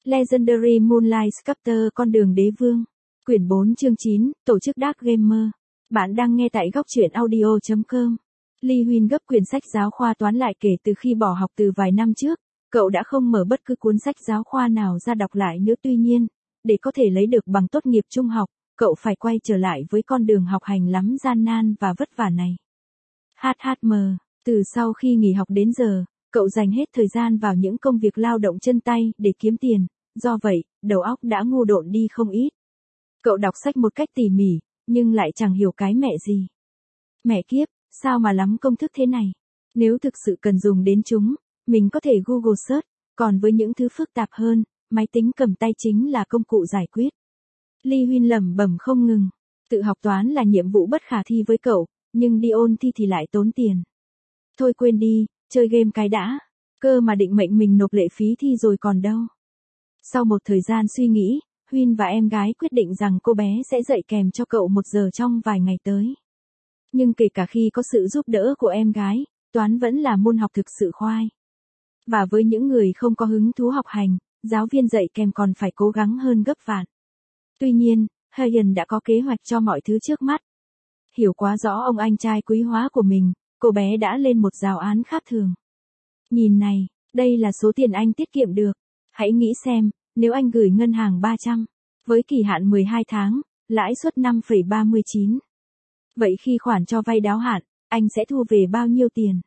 Legendary Moonlight Sculptor con đường đế vương. Quyển 4 chương 9, tổ chức Dark Gamer. Bạn đang nghe tại góc truyện audio.com. Lee Huynh gấp quyển sách giáo khoa toán lại kể từ khi bỏ học từ vài năm trước, cậu đã không mở bất cứ cuốn sách giáo khoa nào ra đọc lại nữa. Tuy nhiên, để có thể lấy được bằng tốt nghiệp trung học, cậu phải quay trở lại với con đường học hành lắm gian nan và vất vả này. HHM, từ sau khi nghỉ học đến giờ, cậu dành hết thời gian vào những công việc lao động chân tay để kiếm tiền, do vậy, đầu óc đã ngu độn đi không ít. Cậu đọc sách một cách tỉ mỉ, nhưng lại chẳng hiểu cái mẹ gì. Mẹ kiếp, sao mà lắm công thức thế này? Nếu thực sự cần dùng đến chúng, mình có thể Google search, còn với những thứ phức tạp hơn, máy tính cầm tay chính là công cụ giải quyết. Lee Huynh lẩm bẩm không ngừng. Tự học toán là nhiệm vụ bất khả thi với cậu, nhưng đi ôn thi thì lại tốn tiền. Thôi quên đi, chơi game cái đã. Cơ mà định mệnh mình nộp lệ phí thi rồi còn đâu. Sau một thời gian suy nghĩ, Huynh và em gái quyết định rằng cô bé sẽ dạy kèm cho cậu 1 giờ trong vài ngày tới. Nhưng kể cả khi có sự giúp đỡ của em gái, toán vẫn là môn học thực sự khoai. Và với những người không có hứng thú học hành, giáo viên dạy kèm còn phải cố gắng hơn gấp vạn. Tuy nhiên, Hayen đã có kế hoạch cho mọi thứ trước mắt. Hiểu quá rõ ông anh trai quý hóa của mình, cô bé đã lên một giáo án khác thường. Nhìn này, đây là số tiền anh tiết kiệm được. Hãy nghĩ xem, nếu anh gửi ngân hàng 300, với kỳ hạn 12 tháng, lãi suất 5,39. Vậy khi khoản cho vay đáo hạn, anh sẽ thu về bao nhiêu tiền?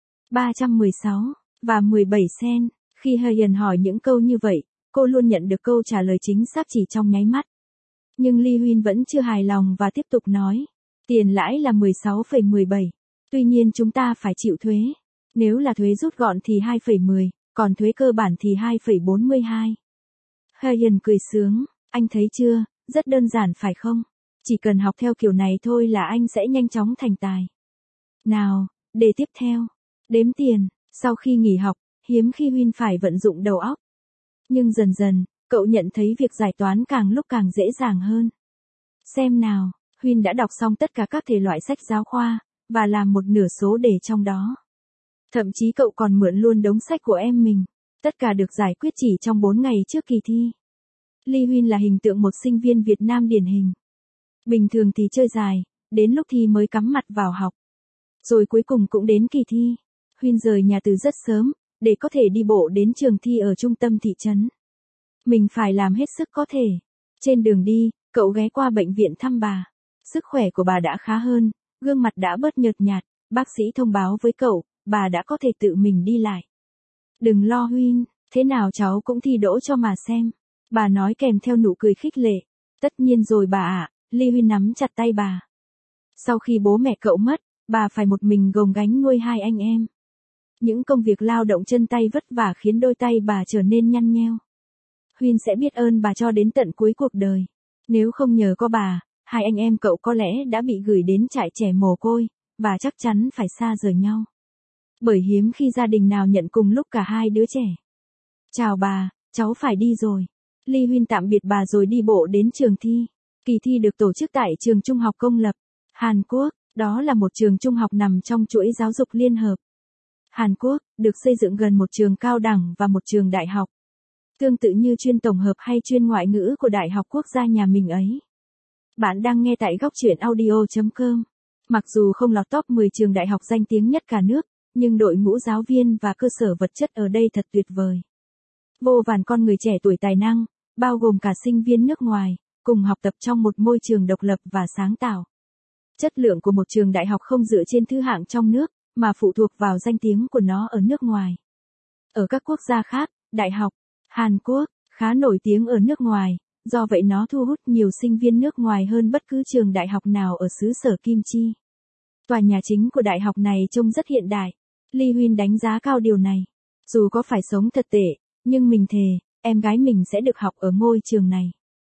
316 và 17 cent. Khi Hayen hỏi những câu như vậy, cô luôn nhận được câu trả lời chính xác chỉ trong nháy mắt. Nhưng Lee Huynh vẫn chưa hài lòng và tiếp tục nói. Tiền lãi là 16,17. Tuy nhiên chúng ta phải chịu thuế. Nếu là thuế rút gọn thì 2,10, còn thuế cơ bản thì 2,42. Hayen cười sướng, anh thấy chưa, rất đơn giản phải không? Chỉ cần học theo kiểu này thôi là anh sẽ nhanh chóng thành tài. Nào, đề tiếp theo. Đếm tiền, sau khi nghỉ học, hiếm khi Huynh phải vận dụng đầu óc. Nhưng dần dần, cậu nhận thấy việc giải toán càng lúc càng dễ dàng hơn. Xem nào, Huynh đã đọc xong tất cả các thể loại sách giáo khoa, và làm một nửa số đề trong đó. Thậm chí cậu còn mượn luôn đống sách của em mình. Tất cả được giải quyết chỉ trong 4 ngày trước kỳ thi. Lee Huynh là hình tượng một sinh viên Việt Nam điển hình. Bình thường thì chơi dài, đến lúc thi mới cắm mặt vào học. Rồi cuối cùng cũng đến kỳ thi. Huynh rời nhà từ rất sớm, để có thể đi bộ đến trường thi ở trung tâm thị trấn. Mình phải làm hết sức có thể. Trên đường đi, cậu ghé qua bệnh viện thăm bà. Sức khỏe của bà đã khá hơn, gương mặt đã bớt nhợt nhạt, bác sĩ thông báo với cậu, bà đã có thể tự mình đi lại. Đừng lo Huynh, thế nào cháu cũng thi đỗ cho mà xem. Bà nói kèm theo nụ cười khích lệ. Tất nhiên rồi bà ạ, Lee Huynh nắm chặt tay bà. Sau khi bố mẹ cậu mất, bà phải một mình gồng gánh nuôi 2 anh em. Những công việc lao động chân tay vất vả khiến đôi tay bà trở nên nhăn nheo. Huynh sẽ biết ơn bà cho đến tận cuối cuộc đời. Nếu không nhờ có bà, 2 anh em cậu có lẽ đã bị gửi đến trại trẻ mồ côi, và chắc chắn phải xa rời nhau. Bởi hiếm khi gia đình nào nhận cùng lúc cả 2 đứa trẻ. Chào bà, cháu phải đi rồi. Lee Huynh tạm biệt bà rồi đi bộ đến trường thi. Kỳ thi được tổ chức tại trường trung học công lập Hàn Quốc, đó là một trường trung học nằm trong chuỗi giáo dục liên hợp Hàn Quốc, được xây dựng gần một trường cao đẳng và một trường đại học. Tương tự như chuyên tổng hợp hay chuyên ngoại ngữ của Đại học Quốc gia nhà mình ấy. Bạn đang nghe tại góc truyện audio.com. Mặc dù không lọt top 10 trường đại học danh tiếng nhất cả nước, nhưng đội ngũ giáo viên và cơ sở vật chất ở đây thật tuyệt vời. Vô vàn con người trẻ tuổi tài năng, bao gồm cả sinh viên nước ngoài, cùng học tập trong một môi trường độc lập và sáng tạo. Chất lượng của một trường đại học không dựa trên thứ hạng trong nước, mà phụ thuộc vào danh tiếng của nó ở nước ngoài. Ở các quốc gia khác, đại học Hàn Quốc khá nổi tiếng ở nước ngoài, do vậy nó thu hút nhiều sinh viên nước ngoài hơn bất cứ trường đại học nào ở xứ sở Kim Chi. Tòa nhà chính của đại học này trông rất hiện đại. Lee Huynh đánh giá cao điều này. Dù có phải sống thật tệ, nhưng mình thề, em gái mình sẽ được học ở ngôi trường này.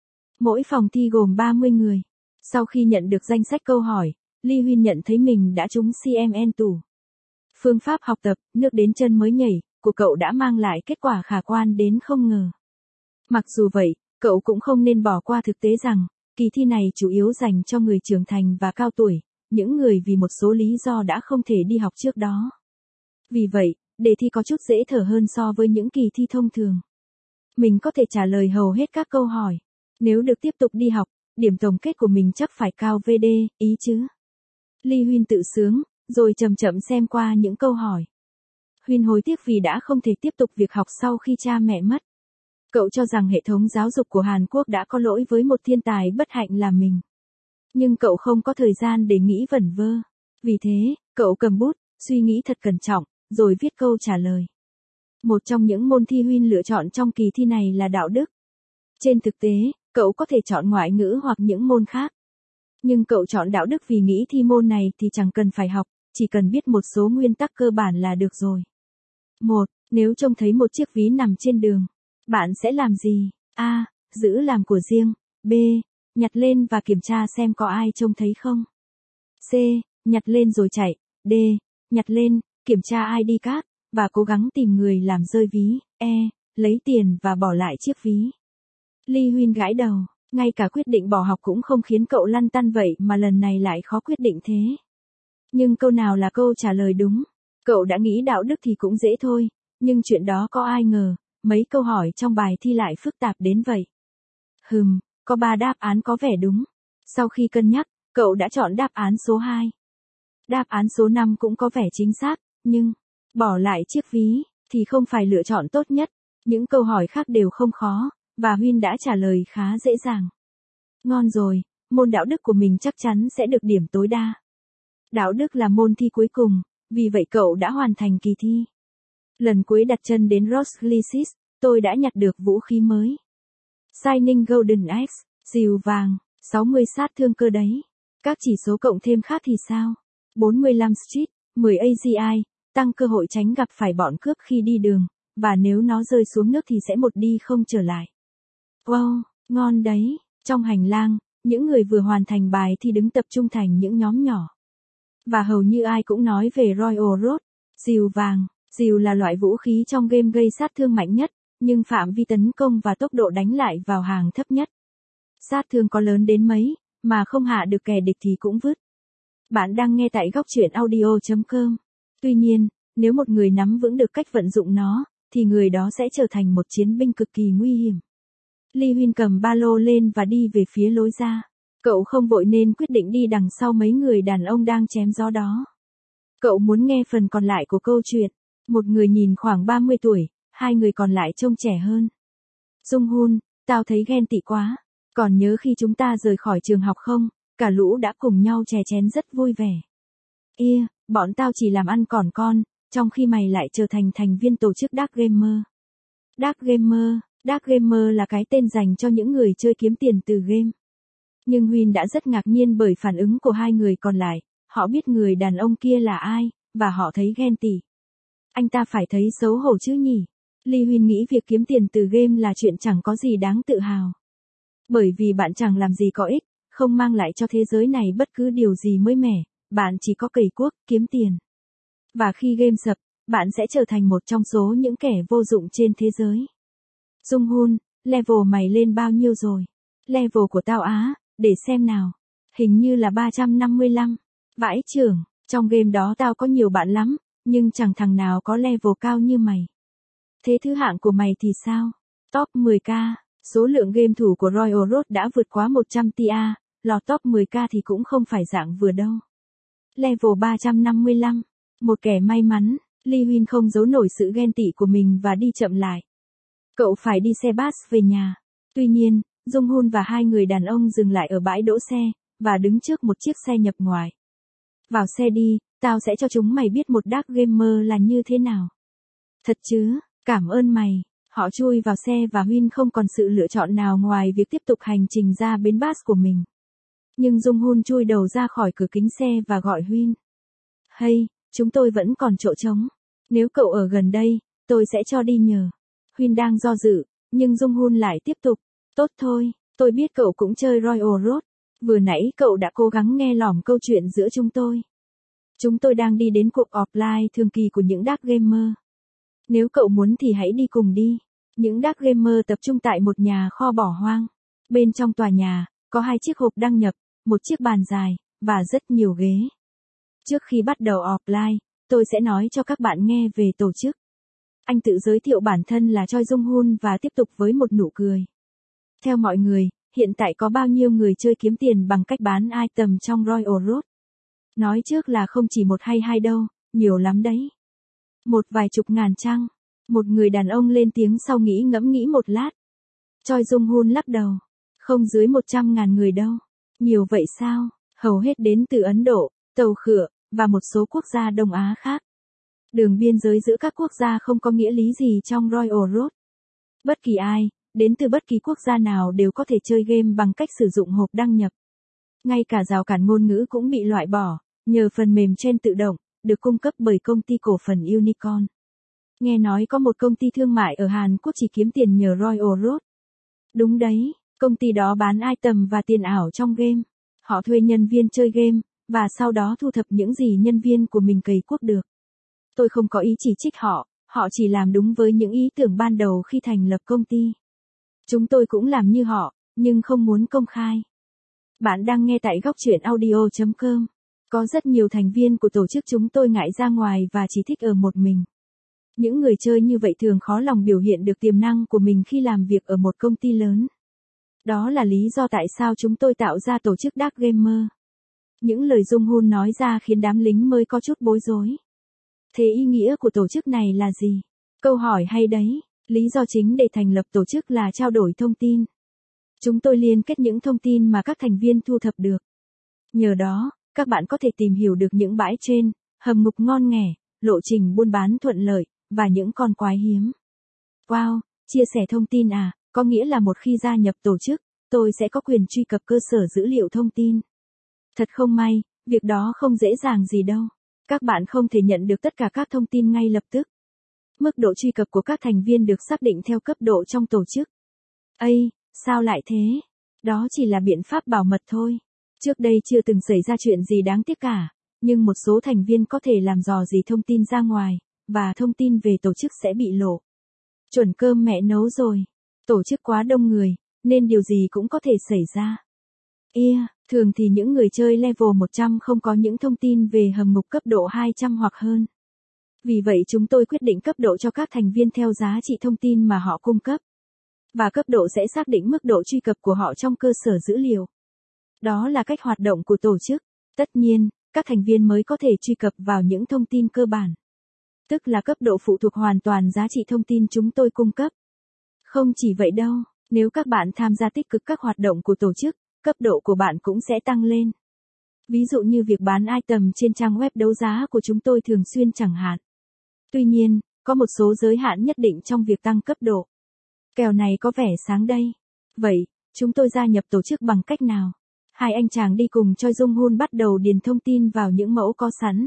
Mỗi phòng thi gồm 30 người. Sau khi nhận được danh sách câu hỏi, Lee Huynh nhận thấy mình đã trúng CMN tủ. Phương pháp học tập, nước đến chân mới nhảy, của cậu đã mang lại kết quả khả quan đến không ngờ. Mặc dù vậy, cậu cũng không nên bỏ qua thực tế rằng, kỳ thi này chủ yếu dành cho người trưởng thành và cao tuổi, những người vì một số lý do đã không thể đi học trước đó. Vì vậy, đề thi có chút dễ thở hơn so với những kỳ thi thông thường. Mình có thể trả lời hầu hết các câu hỏi. Nếu được tiếp tục đi học, điểm tổng kết của mình chắc phải cao VD, ý chứ. Ly Huyên tự sướng, rồi chậm chậm xem qua những câu hỏi. Huyên hối tiếc vì đã không thể tiếp tục việc học sau khi cha mẹ mất. Cậu cho rằng hệ thống giáo dục của Hàn Quốc đã có lỗi với một thiên tài bất hạnh là mình. Nhưng cậu không có thời gian để nghĩ vẩn vơ. Vì thế, cậu cầm bút, suy nghĩ thật cẩn trọng, rồi viết câu trả lời. Một trong những môn thi Huyên lựa chọn trong kỳ thi này là đạo đức. Trên thực tế, cậu có thể chọn ngoại ngữ hoặc những môn khác. Nhưng cậu chọn đạo đức vì nghĩ thi môn này thì chẳng cần phải học, chỉ cần biết một số nguyên tắc cơ bản là được rồi. 1. Nếu trông thấy một chiếc ví nằm trên đường, bạn sẽ làm gì? A. Giữ làm của riêng. B. Nhặt lên và kiểm tra xem có ai trông thấy không. C. Nhặt lên rồi chạy. D. Nhặt lên, kiểm tra ID card, và cố gắng tìm người làm rơi ví. E. Lấy tiền và bỏ lại chiếc ví. Ly Huyên gãi đầu, ngay cả quyết định bỏ học cũng không khiến cậu lăn tăn vậy mà lần này lại khó quyết định thế. Nhưng câu nào là câu trả lời đúng? Cậu đã nghĩ đạo đức thì cũng dễ thôi, nhưng chuyện đó có ai ngờ, mấy câu hỏi trong bài thi lại phức tạp đến vậy. Có 3 đáp án có vẻ đúng. Sau khi cân nhắc, cậu đã chọn đáp án số 2. Đáp án số 5 cũng có vẻ chính xác, nhưng bỏ lại chiếc ví thì không phải lựa chọn tốt nhất. Những câu hỏi khác đều không khó, và Huyên đã trả lời khá dễ dàng. Ngon rồi, môn đạo đức của mình chắc chắn sẽ được điểm tối đa. Đạo đức là môn thi cuối cùng, vì vậy cậu đã hoàn thành kỳ thi. Lần cuối đặt chân đến Roskilde, tôi đã nhặt được vũ khí mới. Shining Golden Axe, dìu vàng, 60 sát thương cơ đấy. Các chỉ số cộng thêm khác thì sao? 45 street, 10 AGI, tăng cơ hội tránh gặp phải bọn cướp khi đi đường, và nếu nó rơi xuống nước thì sẽ một đi không trở lại. Wow, ngon đấy. Trong hành lang, những người vừa hoàn thành bài thi đứng tập trung thành những nhóm nhỏ. Và hầu như ai cũng nói về Royal Road, dìu vàng. Dìu là loại vũ khí trong game gây sát thương mạnh nhất, nhưng phạm vi tấn công và tốc độ đánh lại vào hàng thấp nhất. Sát thương có lớn đến mấy, mà không hạ được kẻ địch thì cũng vứt. Bạn đang nghe tại góc truyện audio.com. Tuy nhiên, nếu một người nắm vững được cách vận dụng nó, thì người đó sẽ trở thành một chiến binh cực kỳ nguy hiểm. Ly Huyên cầm ba lô lên và đi về phía lối ra. Cậu không vội nên quyết định đi đằng sau mấy người đàn ông đang chém gió đó. Cậu muốn nghe phần còn lại của câu chuyện. Một người nhìn khoảng 30 tuổi, hai người còn lại trông trẻ hơn. Dung Hun, tao thấy ghen tị quá. Còn nhớ khi chúng ta rời khỏi trường học không? Cả lũ đã cùng nhau chè chén rất vui vẻ. Bọn tao chỉ làm ăn còn con, trong khi mày lại trở thành thành viên tổ chức Dark Gamer. Dark Gamer là cái tên dành cho những người chơi kiếm tiền từ game. Nhưng Huyên đã rất ngạc nhiên bởi phản ứng của hai người còn lại. Họ biết người đàn ông kia là ai, và họ thấy ghen tị. Anh ta phải thấy xấu hổ chứ nhỉ? Ly Huyên nghĩ việc kiếm tiền từ game là chuyện chẳng có gì đáng tự hào. Bởi vì bạn chẳng làm gì có ích, không mang lại cho thế giới này bất cứ điều gì mới mẻ, bạn chỉ có cày cuốc, kiếm tiền. Và khi game sập, bạn sẽ trở thành một trong số những kẻ vô dụng trên thế giới. Dung Hun, level mày lên bao nhiêu rồi? Level của tao á, để xem nào. Hình như là 355. Vãi chưởng, trong game đó tao có nhiều bạn lắm, nhưng chẳng thằng nào có level cao như mày. Thế thứ hạng của mày thì sao? Top 10k, số lượng game thủ của Royal Road đã vượt quá 100 tia, lọt top 10k thì cũng không phải dạng vừa đâu. Level 355, một kẻ may mắn, Ly Huyên không giấu nổi sự ghen tị của mình và đi chậm lại. Cậu phải đi xe bus về nhà. Tuy nhiên, Dung Hun và hai người đàn ông dừng lại ở bãi đỗ xe, và đứng trước một chiếc xe nhập ngoại. Vào xe đi, tao sẽ cho chúng mày biết một Dark Gamer là như thế nào. Thật chứ, cảm ơn mày. Họ chui vào xe và Huyên không còn sự lựa chọn nào ngoài việc tiếp tục hành trình ra bến bus của mình. Nhưng Dung Hun chui đầu ra khỏi cửa kính xe và gọi Huyên. Hey, chúng tôi vẫn còn chỗ trống. Nếu cậu ở gần đây, tôi sẽ cho đi nhờ. Huyên đang do dự, nhưng Dung Hun lại tiếp tục. Tốt thôi, tôi biết cậu cũng chơi Royal Road. Vừa nãy cậu đã cố gắng nghe lỏm câu chuyện giữa chúng tôi. Chúng tôi đang đi đến cuộc offline thường kỳ của những Dark Gamer. Nếu cậu muốn thì hãy đi cùng đi. Những Dark Gamer tập trung tại một nhà kho bỏ hoang. Bên trong tòa nhà, có 2 chiếc hộp đăng nhập, một chiếc bàn dài, và rất nhiều ghế. Trước khi bắt đầu offline, tôi sẽ nói cho các bạn nghe về tổ chức. Anh tự giới thiệu bản thân là Choi Jung Hoon và tiếp tục với một nụ cười. Theo mọi người, hiện tại có bao nhiêu người chơi kiếm tiền bằng cách bán item trong Royal Road? Nói trước là không chỉ một hay hai đâu, nhiều lắm đấy. Một vài chục ngàn chăng? Một người đàn ông lên tiếng sau ngẫm nghĩ một lát. Choi Jung Hoon lắc đầu. Không dưới 100.000 người đâu. Nhiều vậy sao? Hầu hết đến từ Ấn Độ, Tàu Khựa, và một số quốc gia Đông Á khác. Đường biên giới giữa các quốc gia không có nghĩa lý gì trong Royal Road. Bất kỳ ai, đến từ bất kỳ quốc gia nào đều có thể chơi game bằng cách sử dụng hộp đăng nhập. Ngay cả rào cản ngôn ngữ cũng bị loại bỏ, nhờ phần mềm trên tự động, được cung cấp bởi công ty cổ phần Unicorn. Nghe nói có một công ty thương mại ở Hàn Quốc chỉ kiếm tiền nhờ Royal Road. Đúng đấy, công ty đó bán item và tiền ảo trong game. Họ thuê nhân viên chơi game, và sau đó thu thập những gì nhân viên của mình cày cuốc được. Tôi không có ý chỉ trích họ chỉ làm đúng với những ý tưởng ban đầu khi thành lập công ty. Chúng tôi cũng làm như họ, nhưng không muốn công khai. Bạn đang nghe tại góc truyện audio.com. Có rất nhiều thành viên của tổ chức chúng tôi ngại ra ngoài và chỉ thích ở một mình. Những người chơi như vậy thường khó lòng biểu hiện được tiềm năng của mình khi làm việc ở một công ty lớn. Đó là lý do tại sao chúng tôi tạo ra tổ chức Dark Gamer. Những lời Jung Hoon nói ra khiến đám lính mới có chút bối rối. Thế ý nghĩa của tổ chức này là gì? Câu hỏi hay đấy. Lý do chính để thành lập tổ chức là trao đổi thông tin. Chúng tôi liên kết những thông tin mà các thành viên thu thập được. Nhờ đó, các bạn có thể tìm hiểu được những bãi trên, hầm ngục ngon nghẻ, lộ trình buôn bán thuận lợi, và những con quái hiếm. Wow, chia sẻ thông tin à, có nghĩa là một khi gia nhập tổ chức, tôi sẽ có quyền truy cập cơ sở dữ liệu thông tin. Thật không may, việc đó không dễ dàng gì đâu. Các bạn không thể nhận được tất cả các thông tin ngay lập tức. Mức độ truy cập của các thành viên được xác định theo cấp độ trong tổ chức. Ây, sao lại thế? Đó chỉ là biện pháp bảo mật thôi. Trước đây chưa từng xảy ra chuyện gì đáng tiếc cả, nhưng một số thành viên có thể làm dò dỉ thông tin ra ngoài, và thông tin về tổ chức sẽ bị lộ. Chuẩn cơm mẹ nấu rồi. Tổ chức quá đông người, nên điều gì cũng có thể xảy ra. Thường thì những người chơi level 100 không có những thông tin về hầm ngục cấp độ 200 hoặc hơn. Vì vậy chúng tôi quyết định cấp độ cho các thành viên theo giá trị thông tin mà họ cung cấp. Và cấp độ sẽ xác định mức độ truy cập của họ trong cơ sở dữ liệu. Đó là cách hoạt động của tổ chức. Tất nhiên, các thành viên mới có thể truy cập vào những thông tin cơ bản. Tức là cấp độ phụ thuộc hoàn toàn giá trị thông tin chúng tôi cung cấp. Không chỉ vậy đâu, nếu các bạn tham gia tích cực các hoạt động của tổ chức, cấp độ của bạn cũng sẽ tăng lên. Ví dụ như việc bán item trên trang web đấu giá của chúng tôi thường xuyên chẳng hạn. Tuy nhiên, có một số giới hạn nhất định trong việc tăng cấp độ. Kèo này có vẻ sáng đây. Vậy, chúng tôi gia nhập tổ chức bằng cách nào? Hai anh chàng đi cùng Choi Jung Hoon bắt đầu điền thông tin vào những mẫu có sẵn.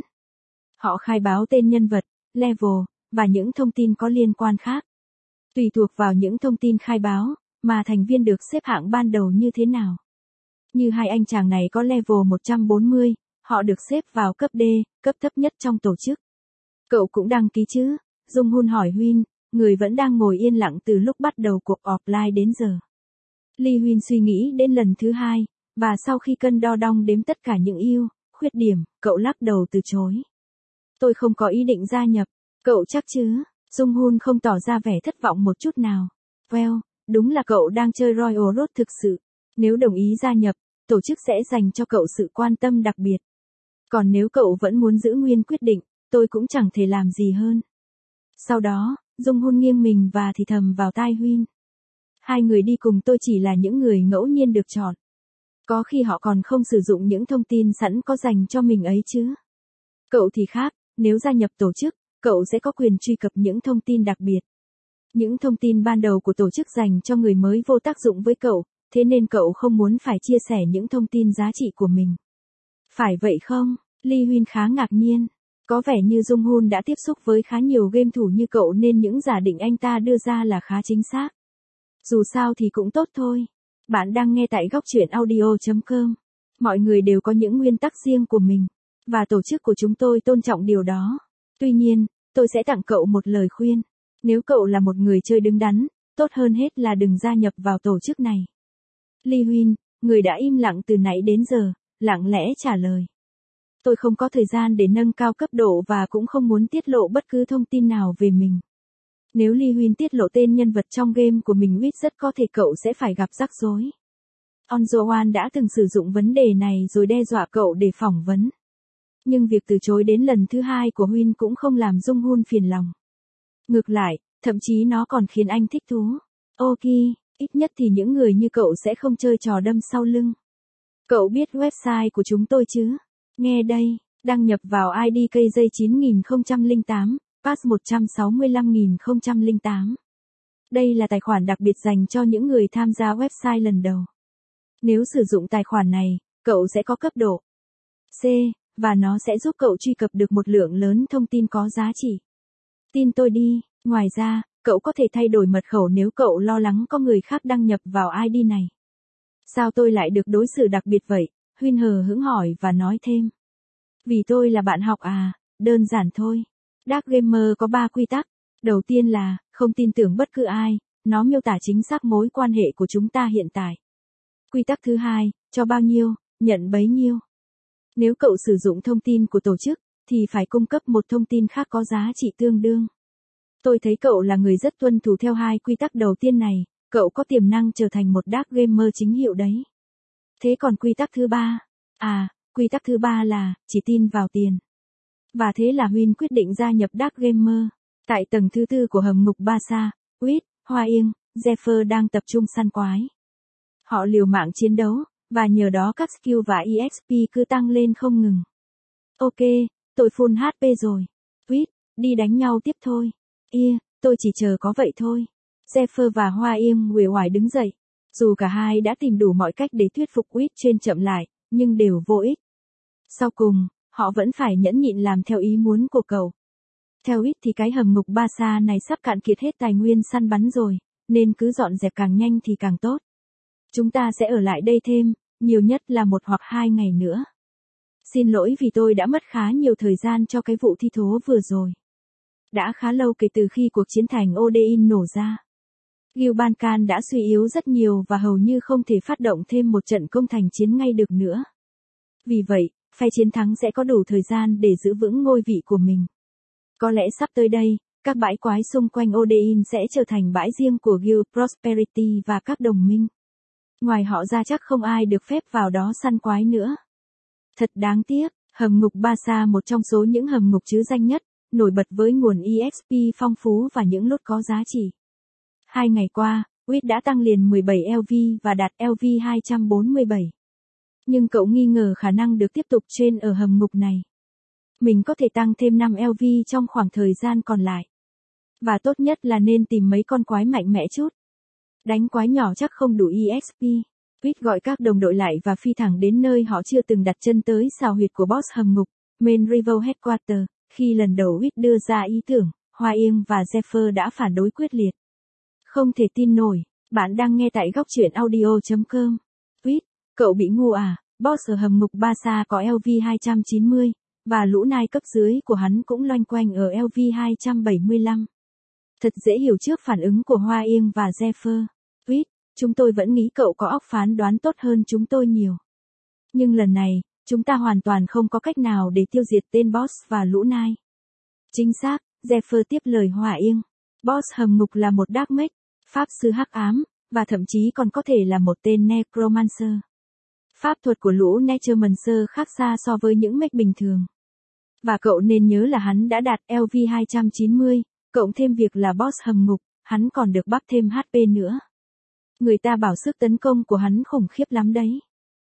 Họ khai báo tên nhân vật, level, và những thông tin có liên quan khác. Tùy thuộc vào những thông tin khai báo, mà thành viên được xếp hạng ban đầu như thế nào. Như hai anh chàng này có level 140, họ được xếp vào cấp D, cấp thấp nhất trong tổ chức. Cậu cũng đăng ký chứ? Jung Hoon hỏi Huyên, người vẫn đang ngồi yên lặng từ lúc bắt đầu cuộc offline đến giờ. Lee Huyên suy nghĩ đến lần thứ hai, và sau khi cân đo đong đếm tất cả những ưu, khuyết điểm, cậu lắc đầu từ chối. Tôi không có ý định gia nhập, cậu chắc chứ? Jung Hoon không tỏ ra vẻ thất vọng một chút nào. Well, đúng là cậu đang chơi Royal Road thực sự. Nếu đồng ý gia nhập, tổ chức sẽ dành cho cậu sự quan tâm đặc biệt. Còn nếu cậu vẫn muốn giữ nguyên quyết định, tôi cũng chẳng thể làm gì hơn. Sau đó, Jung Hoon nghiêng mình và thì thầm vào tai Huyên. Hai người đi cùng tôi chỉ là những người ngẫu nhiên được chọn. Có khi họ còn không sử dụng những thông tin sẵn có dành cho mình ấy chứ. Cậu thì khác, nếu gia nhập tổ chức, cậu sẽ có quyền truy cập những thông tin đặc biệt. Những thông tin ban đầu của tổ chức dành cho người mới vô tác dụng với cậu, thế nên cậu không muốn phải chia sẻ những thông tin giá trị của mình. Phải vậy không? Lee Huyên khá ngạc nhiên. Có vẻ như Jung Hoon đã tiếp xúc với khá nhiều game thủ như cậu nên những giả định anh ta đưa ra là khá chính xác. Dù sao thì cũng tốt thôi. Bạn đang nghe tại góc truyện audio.com. Mọi người đều có những nguyên tắc riêng của mình. Và tổ chức của chúng tôi tôn trọng điều đó. Tuy nhiên, tôi sẽ tặng cậu một lời khuyên. Nếu cậu là một người chơi đứng đắn, tốt hơn hết là đừng gia nhập vào tổ chức này. Lee Huyên, người đã im lặng từ nãy đến giờ, lặng lẽ trả lời. Tôi không có thời gian để nâng cao cấp độ và cũng không muốn tiết lộ bất cứ thông tin nào về mình. Nếu Lee Huynh tiết lộ tên nhân vật trong game của mình Wit rất có thể cậu sẽ phải gặp rắc rối. On Joan đã từng sử dụng vấn đề này rồi đe dọa cậu để phỏng vấn. Nhưng việc từ chối đến lần thứ hai của Huynh cũng không làm Jung Hoon phiền lòng. Ngược lại, thậm chí nó còn khiến anh thích thú. Ok, ít nhất thì những người như cậu sẽ không chơi trò đâm sau lưng. Cậu biết website của chúng tôi chứ? Nghe đây, đăng nhập vào ID KJ 9008, pass 165008. Đây là tài khoản đặc biệt dành cho những người tham gia website lần đầu. Nếu sử dụng tài khoản này, cậu sẽ có cấp độ C, và nó sẽ giúp cậu truy cập được một lượng lớn thông tin có giá trị. Tin tôi đi, ngoài ra, cậu có thể thay đổi mật khẩu nếu cậu lo lắng có người khác đăng nhập vào ID này. Sao tôi lại được đối xử đặc biệt vậy? Huynh hờ hững hỏi và nói thêm. Vì tôi là bạn học à, đơn giản thôi. Dark Gamer có 3 quy tắc. Đầu tiên là, không tin tưởng bất cứ ai, nó miêu tả chính xác mối quan hệ của chúng ta hiện tại. Quy tắc thứ hai, cho bao nhiêu, nhận bấy nhiêu. Nếu cậu sử dụng thông tin của tổ chức, thì phải cung cấp một thông tin khác có giá trị tương đương. Tôi thấy cậu là người rất tuân thủ theo 2 quy tắc đầu tiên này, cậu có tiềm năng trở thành một Dark Gamer chính hiệu đấy. Thế còn quy tắc thứ ba? Quy tắc thứ ba là, chỉ tin vào tiền. Và thế là Huynh quyết định gia nhập Dark Gamer. Tại tầng thứ 4 của hầm ngục Basa, Wit, Hoa Yên, Zephyr đang tập trung săn quái. Họ liều mạng chiến đấu, và nhờ đó các skill và EXP cứ tăng lên không ngừng. Ok, tôi full HP rồi. Wit, đi đánh nhau tiếp thôi. Tôi chỉ chờ có vậy thôi. Zephyr và Hoa Yên uể oải đứng dậy. Dù cả hai đã tìm đủ mọi cách để thuyết phục Wit trên chậm lại, nhưng đều vô ích. Sau cùng, họ vẫn phải nhẫn nhịn làm theo ý muốn của cậu. Theo Wit thì cái hầm ngục Basa này sắp cạn kiệt hết tài nguyên săn bắn rồi, nên cứ dọn dẹp càng nhanh thì càng tốt. Chúng ta sẽ ở lại đây thêm, nhiều nhất là 1 hoặc 2 ngày nữa. Xin lỗi vì tôi đã mất khá nhiều thời gian cho cái vụ thi thố vừa rồi. Đã khá lâu kể từ khi cuộc chiến thành Odein nổ ra. Gilbankan đã suy yếu rất nhiều và hầu như không thể phát động thêm một trận công thành chiến ngay được nữa. Vì vậy, phe chiến thắng sẽ có đủ thời gian để giữ vững ngôi vị của mình. Có lẽ sắp tới đây, các bãi quái xung quanh Odein sẽ trở thành bãi riêng của Guild Prosperity và các đồng minh. Ngoài họ ra chắc không ai được phép vào đó săn quái nữa. Thật đáng tiếc, hầm ngục Basa một trong số những hầm ngục trứ danh nhất, nổi bật với nguồn EXP phong phú và những lốt có giá trị. 2 ngày qua, Wit đã tăng liền 17 LV và đạt LV 247. Nhưng cậu nghi ngờ khả năng được tiếp tục train ở hầm ngục này. Mình có thể tăng thêm 5 LV trong khoảng thời gian còn lại. Và tốt nhất là nên tìm mấy con quái mạnh mẽ chút. Đánh quái nhỏ chắc không đủ EXP. Wit gọi các đồng đội lại và phi thẳng đến nơi họ chưa từng đặt chân tới xào huyệt của boss hầm ngục, Main Rival Headquarter. Khi lần đầu Wit đưa ra ý tưởng, Hoa Yên và Zephyr đã phản đối quyết liệt. Không thể tin nổi, bạn đang nghe tại góc truyện audio.com. Wit, cậu bị ngu à? Boss ở hầm ngục Basa có LV 290, và lũ nai cấp dưới của hắn cũng loanh quanh ở LV 275. Thật dễ hiểu trước phản ứng của Hoa Yên và Zephyr. Wit, chúng tôi vẫn nghĩ cậu có óc phán đoán tốt hơn chúng tôi nhiều. Nhưng lần này, chúng ta hoàn toàn không có cách nào để tiêu diệt tên boss và lũ nai. Chính xác, Zephyr tiếp lời Hoa Yên. Boss hầm ngục là một Dark Mage, pháp sư hắc ám, và thậm chí còn có thể là một tên Necromancer. Pháp thuật của lũ Necromancer khác xa so với những mech bình thường. Và cậu nên nhớ là hắn đã đạt LV 290, cộng thêm việc là boss hầm ngục, hắn còn được bắp thêm HP nữa. Người ta bảo sức tấn công của hắn khủng khiếp lắm đấy.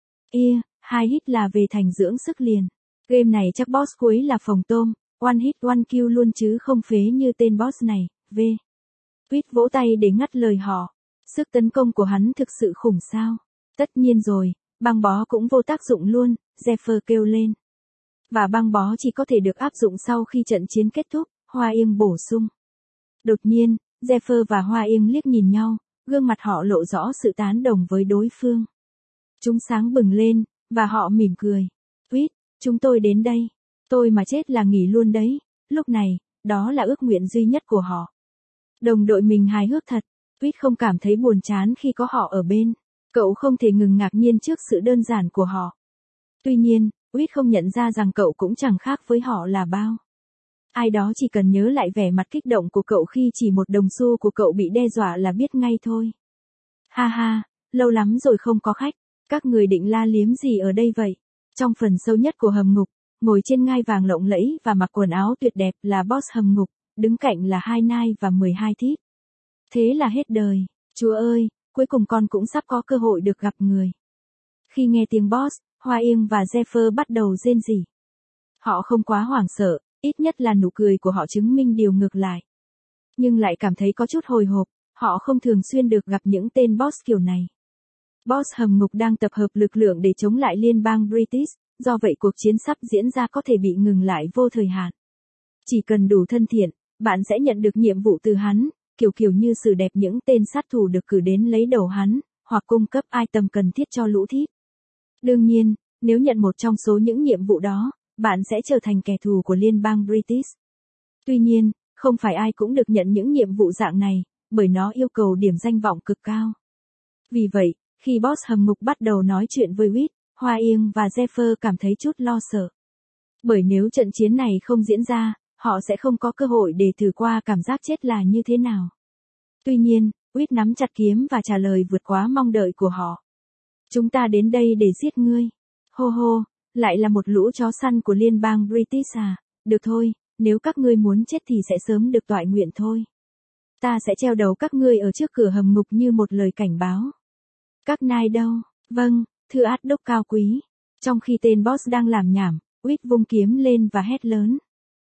2 hit là về thành dưỡng sức liền. Game này chắc boss cuối là phồng tôm, one hit one kill luôn chứ không phế như tên boss này, Wit vỗ tay để ngắt lời họ. Sức tấn công của hắn thực sự khủng sao? Tất nhiên rồi, băng bó cũng vô tác dụng luôn, Zephyr kêu lên. Và băng bó chỉ có thể được áp dụng sau khi trận chiến kết thúc, Hoa Yên bổ sung. Đột nhiên, Zephyr và Hoa Yên liếc nhìn nhau, gương mặt họ lộ rõ sự tán đồng với đối phương. Chúng sáng bừng lên, và họ mỉm cười. Wit, chúng tôi đến đây. Tôi mà chết là nghỉ luôn đấy. Lúc này, đó là ước nguyện duy nhất của họ. Đồng đội mình hài hước thật. Wit không cảm thấy buồn chán khi có họ ở bên. Cậu không thể ngừng ngạc nhiên trước sự đơn giản của họ. Tuy nhiên, Wit không nhận ra rằng cậu cũng chẳng khác với họ là bao. Ai đó chỉ cần nhớ lại vẻ mặt kích động của cậu khi chỉ một đồng xu của cậu bị đe dọa là biết ngay thôi. Ha ha, lâu lắm rồi không có khách, các người định la liếm gì ở đây vậy? Trong phần sâu nhất của hầm ngục, ngồi trên ngai vàng lộng lẫy và mặc quần áo tuyệt đẹp là boss hầm ngục, đứng cạnh là 2 nai và 12 thiếp. Thế là hết đời, Chúa ơi, cuối cùng con cũng sắp có cơ hội được gặp người. Khi nghe tiếng boss, Hoa Yên và Zephyr bắt đầu rên rỉ. Họ không quá hoảng sợ, ít nhất là nụ cười của họ chứng minh điều ngược lại. Nhưng lại cảm thấy có chút hồi hộp, họ không thường xuyên được gặp những tên boss kiểu này. Boss hầm ngục đang tập hợp lực lượng để chống lại liên bang British, do vậy cuộc chiến sắp diễn ra có thể bị ngừng lại vô thời hạn. Chỉ cần đủ thân thiện, bạn sẽ nhận được nhiệm vụ từ hắn, kiểu như xử đẹp những tên sát thủ được cử đến lấy đầu hắn, hoặc cung cấp item cần thiết cho lũ thiếp. Đương nhiên, nếu nhận một trong số những nhiệm vụ đó, bạn sẽ trở thành kẻ thù của liên bang British. Tuy nhiên, không phải ai cũng được nhận những nhiệm vụ dạng này, bởi nó yêu cầu điểm danh vọng cực cao. Vì vậy, khi boss hầm ngục bắt đầu nói chuyện với Whit, Hoa Yên và Zephyr cảm thấy chút lo sợ. Bởi nếu trận chiến này không diễn ra, họ sẽ không có cơ hội để thử qua cảm giác chết là như thế nào. Tuy nhiên, Whit nắm chặt kiếm và trả lời vượt quá mong đợi của họ. Chúng ta đến đây để giết ngươi. Hô hô, lại là một lũ chó săn của liên bang British à, được thôi, nếu các ngươi muốn chết thì sẽ sớm được toại nguyện thôi. Ta sẽ treo đầu các ngươi ở trước cửa hầm ngục như một lời cảnh báo. Các nai đâu? Vâng, thưa át đốc cao quý. Trong khi tên boss đang làm nhảm, Whit vung kiếm lên và hét lớn.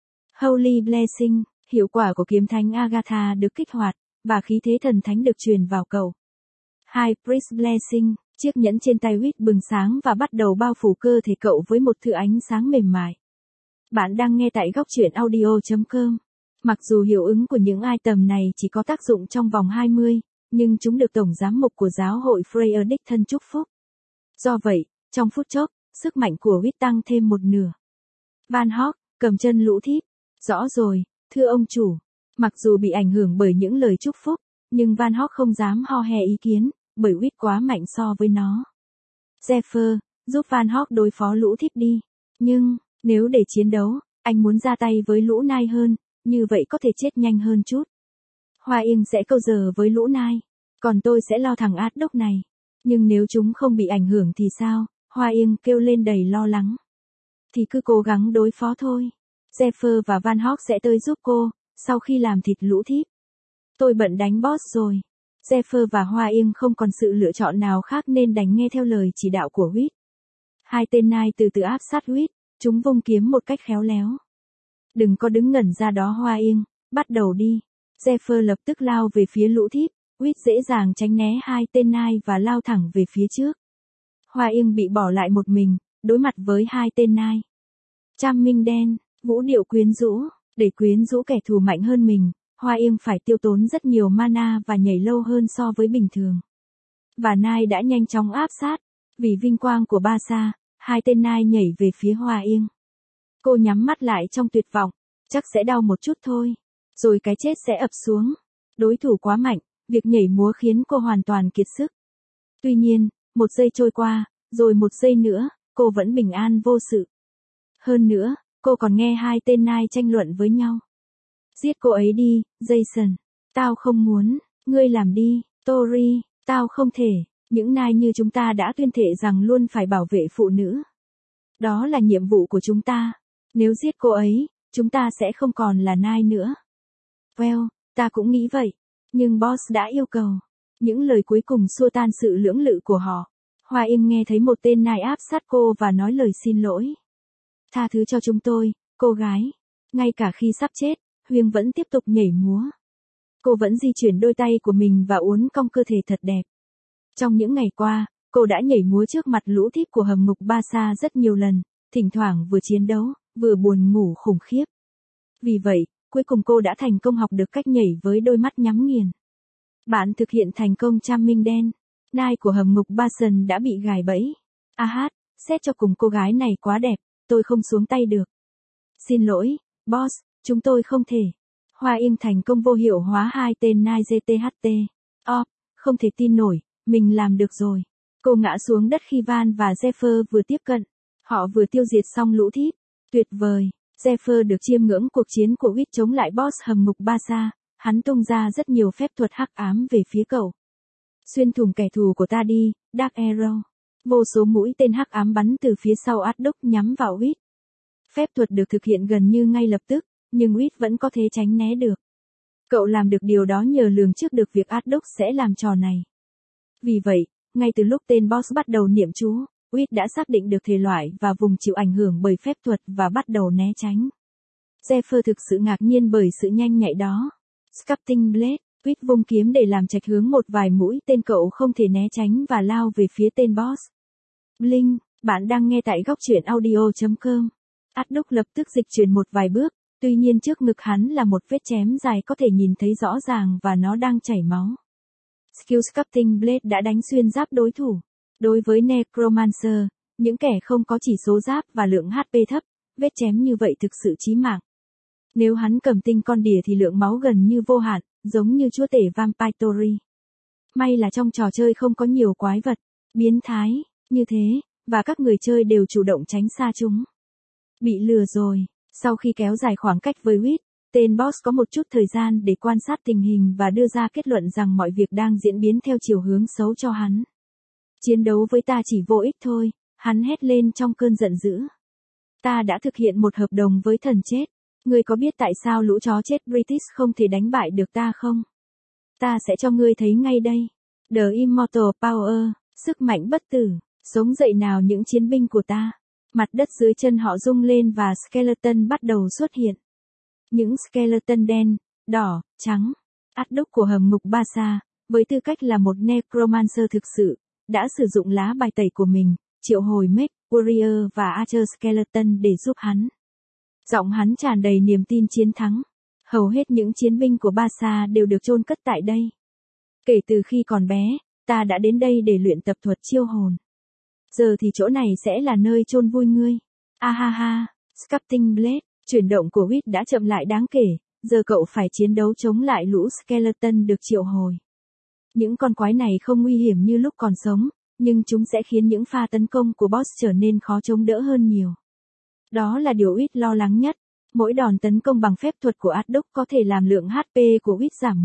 Holy Blessing, hiệu quả của kiếm thánh Agatha được kích hoạt, và khí thế thần thánh được truyền vào cậu. High Priest Blessing, chiếc nhẫn trên tay Whit bừng sáng và bắt đầu bao phủ cơ thể cậu với một thứ ánh sáng mềm mại. Bạn đang nghe tại góc truyện audio.com. Mặc dù hiệu ứng của những item này chỉ có tác dụng trong vòng 20, nhưng chúng được Tổng Giám mục của giáo hội Freya đích thân chúc phúc. Do vậy, trong phút chốc, sức mạnh của Whit tăng thêm một nửa. Van Hawk, cầm chân lũ thiếp. Rõ rồi, thưa ông chủ. Mặc dù bị ảnh hưởng bởi những lời chúc phúc, nhưng Van Hawk không dám ho he ý kiến, bởi Whit quá mạnh so với nó. Zephyr, giúp Van Hawk đối phó lũ thiếp đi. Nhưng, nếu để chiến đấu, anh muốn ra tay với lũ nai hơn, như vậy có thể chết nhanh hơn chút. Hoa Yên sẽ câu giờ với lũ nai, còn tôi sẽ lo thằng át đốc này. Nhưng nếu chúng không bị ảnh hưởng thì sao? Hoa Yên kêu lên đầy lo lắng. Thì cứ cố gắng đối phó thôi. Zephyr và Van Hawk sẽ tới giúp cô, sau khi làm thịt lũ thiếp. Tôi bận đánh boss rồi. Zephyr và Hoa Yên không còn sự lựa chọn nào khác nên đành nghe theo lời chỉ đạo của Whit. Hai tên nai từ từ áp sát Whit, chúng vung kiếm một cách khéo léo. Đừng có đứng ngẩn ra đó Hoa Yên, bắt đầu đi. Zephyr lập tức lao về phía lũ thiếp, Whit dễ dàng tránh né hai tên nai và lao thẳng về phía trước. Hoa Yên bị bỏ lại một mình, đối mặt với hai tên nai. Trăm minh đen, vũ điệu quyến rũ, để quyến rũ kẻ thù mạnh hơn mình, Hoa Yên phải tiêu tốn rất nhiều mana và nhảy lâu hơn so với bình thường. Và nai đã nhanh chóng áp sát, vì vinh quang của Ba Sa, hai tên nai nhảy về phía Hoa Yên. Cô nhắm mắt lại trong tuyệt vọng, chắc sẽ đau một chút thôi, rồi cái chết sẽ ập xuống. Đối thủ quá mạnh, việc nhảy múa khiến cô hoàn toàn kiệt sức. Tuy nhiên, một giây trôi qua, rồi một giây nữa, cô vẫn bình an vô sự. Hơn nữa, cô còn nghe hai tên nai tranh luận với nhau. Giết cô ấy đi, Jason. Tao không muốn, ngươi làm đi, Tori, tao không thể. Những nai như chúng ta đã tuyên thệ rằng luôn phải bảo vệ phụ nữ. Đó là nhiệm vụ của chúng ta. Nếu giết cô ấy, chúng ta sẽ không còn là nai nữa. Well, ta cũng nghĩ vậy. Nhưng boss đã yêu cầu. Những lời cuối cùng xua tan sự lưỡng lự của họ. Hoa Yên nghe thấy một tên nai áp sát cô và nói lời xin lỗi. Tha thứ cho chúng tôi, cô gái. Ngay cả khi sắp chết, Huyên vẫn tiếp tục nhảy múa. Cô vẫn di chuyển đôi tay của mình và uốn cong cơ thể thật đẹp. Trong những ngày qua, cô đã nhảy múa trước mặt lũ thiếp của hầm ngục Ba Sa rất nhiều lần, thỉnh thoảng vừa chiến đấu, vừa buồn ngủ khủng khiếp. Vì vậy, cuối cùng cô đã thành công học được cách nhảy với đôi mắt nhắm nghiền. Bạn thực hiện thành công trăm minh đen. Nai của hầm ngục Barson đã bị gài bẫy. Hát, xét cho cùng cô gái này quá đẹp, tôi không xuống tay được. Xin lỗi, boss, chúng tôi không thể. Hoa Yên thành công vô hiệu hóa hai tên nai GTHT. Không thể tin nổi, mình làm được rồi. Cô ngã xuống đất khi Van và Zephyr vừa tiếp cận. Họ vừa tiêu diệt xong lũ thiếp. Tuyệt vời. Zephyr được chiêm ngưỡng cuộc chiến của Wit chống lại boss hầm ngục Barca, hắn tung ra rất nhiều phép thuật hắc ám về phía cậu. Xuyên thủng kẻ thù của ta đi, Dark Arrow. Vô số mũi tên hắc ám bắn từ phía sau Arduk nhắm vào Wit. Phép thuật được thực hiện gần như ngay lập tức, nhưng Wit vẫn có thể tránh né được. Cậu làm được điều đó nhờ lường trước được việc Arduk sẽ làm trò này. Vì vậy, ngay từ lúc tên boss bắt đầu niệm chú, Wit đã xác định được thể loại và vùng chịu ảnh hưởng bởi phép thuật và bắt đầu né tránh. Zephyr thực sự ngạc nhiên bởi sự nhanh nhạy đó. Sculpting Blade, Wit vung kiếm để làm chệch hướng một vài mũi tên, cậu không thể né tránh và lao về phía tên boss. Bling, bạn đang nghe tại góc truyện audio.com. Arduk lập tức dịch chuyển một vài bước, tuy nhiên trước ngực hắn là một vết chém dài có thể nhìn thấy rõ ràng và nó đang chảy máu. Skill Sculpting Blade đã đánh xuyên giáp đối thủ. Đối với Necromancer, những kẻ không có chỉ số giáp và lượng HP thấp, vết chém như vậy thực sự chí mạng. Nếu hắn cầm tinh con đỉa thì lượng máu gần như vô hạn, giống như chúa tể Vampire Tori. May là trong trò chơi không có nhiều quái vật biến thái như thế, và các người chơi đều chủ động tránh xa chúng. Bị lừa rồi. Sau khi kéo dài khoảng cách với Wit, tên boss có một chút thời gian để quan sát tình hình và đưa ra kết luận rằng mọi việc đang diễn biến theo chiều hướng xấu cho hắn. Chiến đấu với ta chỉ vô ích thôi, hắn hét lên trong cơn giận dữ. Ta đã thực hiện một hợp đồng với thần chết. Ngươi có biết tại sao lũ chó chết British không thể đánh bại được ta không? Ta sẽ cho ngươi thấy ngay đây. The Immortal Power, sức mạnh bất tử, sống dậy nào những chiến binh của ta. Mặt đất dưới chân họ rung lên và skeleton bắt đầu xuất hiện. Những skeleton đen, đỏ, trắng. Arduk của hầm ngục Barca, với tư cách là một necromancer thực sự, đã sử dụng lá bài tẩy của mình, triệu hồi Mech, Warrior và Archer Skeleton để giúp hắn. Giọng hắn tràn đầy niềm tin chiến thắng. Hầu hết những chiến binh của Barca đều được chôn cất tại đây. Kể từ khi còn bé, ta đã đến đây để luyện tập thuật chiêu hồn. Giờ thì chỗ này sẽ là nơi chôn vui ngươi. Ha. Sculpting Blade, chuyển động của Wit đã chậm lại đáng kể, giờ cậu phải chiến đấu chống lại lũ skeleton được triệu hồi. Những con quái này không nguy hiểm như lúc còn sống, nhưng chúng sẽ khiến những pha tấn công của boss trở nên khó chống đỡ hơn nhiều. Đó là điều Wit lo lắng nhất. Mỗi đòn tấn công bằng phép thuật của Arduk có thể làm lượng HP của Wit giảm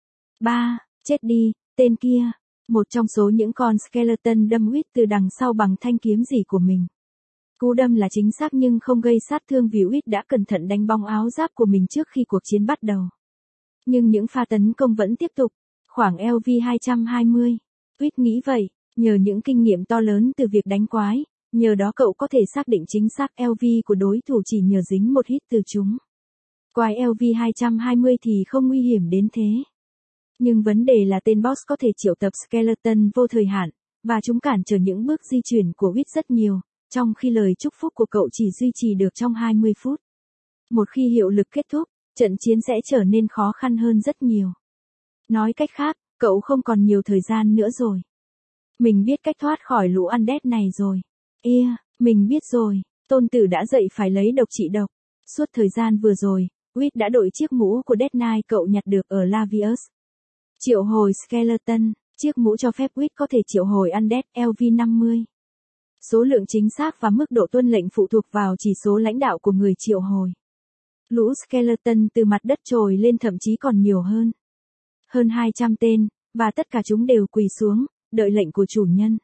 1/3. Chết đi, tên kia. Một trong số những con skeleton đâm Wit từ đằng sau bằng thanh kiếm rỉ của mình. Cú đâm là chính xác nhưng không gây sát thương vì Wit đã cẩn thận đánh bóng áo giáp của mình trước khi cuộc chiến bắt đầu. Nhưng những pha tấn công vẫn tiếp tục. Khoảng LV 220. Wit nghĩ vậy, nhờ những kinh nghiệm to lớn từ việc đánh quái, nhờ đó cậu có thể xác định chính xác LV của đối thủ chỉ nhờ dính một hit từ chúng. Quái LV 220 thì không nguy hiểm đến thế. Nhưng vấn đề là tên boss có thể triệu tập skeleton vô thời hạn, và chúng cản trở những bước di chuyển của Wit rất nhiều, trong khi lời chúc phúc của cậu chỉ duy trì được trong 20 phút. Một khi hiệu lực kết thúc, trận chiến sẽ trở nên khó khăn hơn rất nhiều. Nói cách khác, cậu không còn nhiều thời gian nữa rồi. Mình biết cách thoát khỏi lũ undead này rồi. Mình biết rồi, tôn tử đã dậy phải lấy độc trị độc. Suốt thời gian vừa rồi, Wit đã đội chiếc mũ của Death Knight cậu nhặt được ở Lavius. Triệu hồi skeleton, chiếc mũ cho phép Wit có thể triệu hồi undead LV50. Số lượng chính xác và mức độ tuân lệnh phụ thuộc vào chỉ số lãnh đạo của người triệu hồi. Lũ skeleton từ mặt đất trồi lên thậm chí còn nhiều hơn. Hơn 200 tên, và tất cả chúng đều quỳ xuống, đợi lệnh của chủ nhân.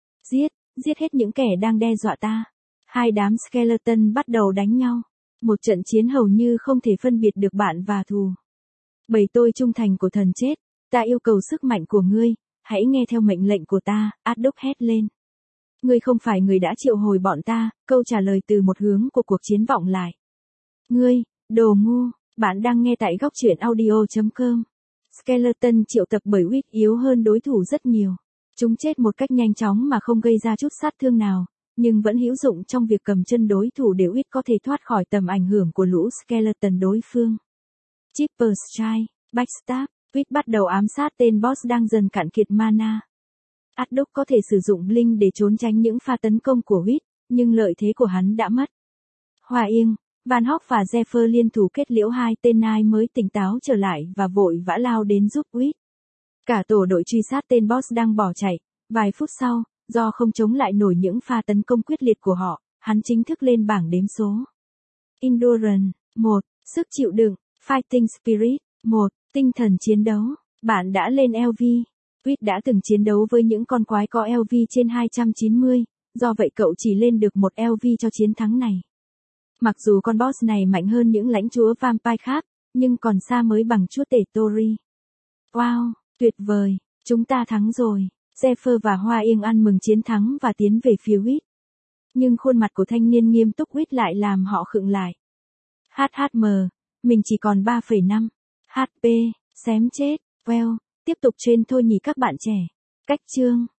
Giết hết những kẻ đang đe dọa ta. Hai đám skeleton bắt đầu đánh nhau. Một trận chiến hầu như không thể phân biệt được bạn và thù. Bầy tôi trung thành của thần chết, ta yêu cầu sức mạnh của ngươi, hãy nghe theo mệnh lệnh của ta, Arduk hét lên. Ngươi không phải người đã triệu hồi bọn ta, câu trả lời từ một hướng của cuộc chiến vọng lại. Ngươi, đồ ngu, bạn đang nghe tại góc truyện audio.com. Skeleton triệu tập bởi Wit yếu hơn đối thủ rất nhiều. Chúng chết một cách nhanh chóng mà không gây ra chút sát thương nào, nhưng vẫn hữu dụng trong việc cầm chân đối thủ để Wit có thể thoát khỏi tầm ảnh hưởng của lũ skeleton đối phương. Triple Strike, Backstab, Wit bắt đầu ám sát tên boss đang dần cạn kiệt mana. Arduk có thể sử dụng Blink để trốn tránh những pha tấn công của Wit, nhưng lợi thế của hắn đã mất. Hòa Yên, Van Hốc và Zephyr liên thủ kết liễu hai tên Knight mới tỉnh táo trở lại và vội vã lao đến giúp Wit. Cả tổ đội truy sát tên boss đang bỏ chạy. Vài phút sau, do không chống lại nổi những pha tấn công quyết liệt của họ, hắn chính thức lên bảng đếm số. Endurance. 1. Sức chịu đựng. Fighting spirit. 1. Tinh thần chiến đấu. Bạn đã lên LV. Quýt đã từng chiến đấu với những con quái có LV trên 290, do vậy cậu chỉ lên được một LV cho chiến thắng này. Mặc dù con boss này mạnh hơn những lãnh chúa vampire khác, nhưng còn xa mới bằng chúa tể Tori. Wow, tuyệt vời, chúng ta thắng rồi. Zephyr và Hoa Yên ăn mừng chiến thắng và tiến về phía Quýt. Nhưng khuôn mặt của thanh niên nghiêm túc Quýt lại làm họ khựng lại. HHM, mình chỉ còn 3,5 HP, xém chết. Well, tiếp tục trên thôi nhỉ các bạn trẻ. Cách chương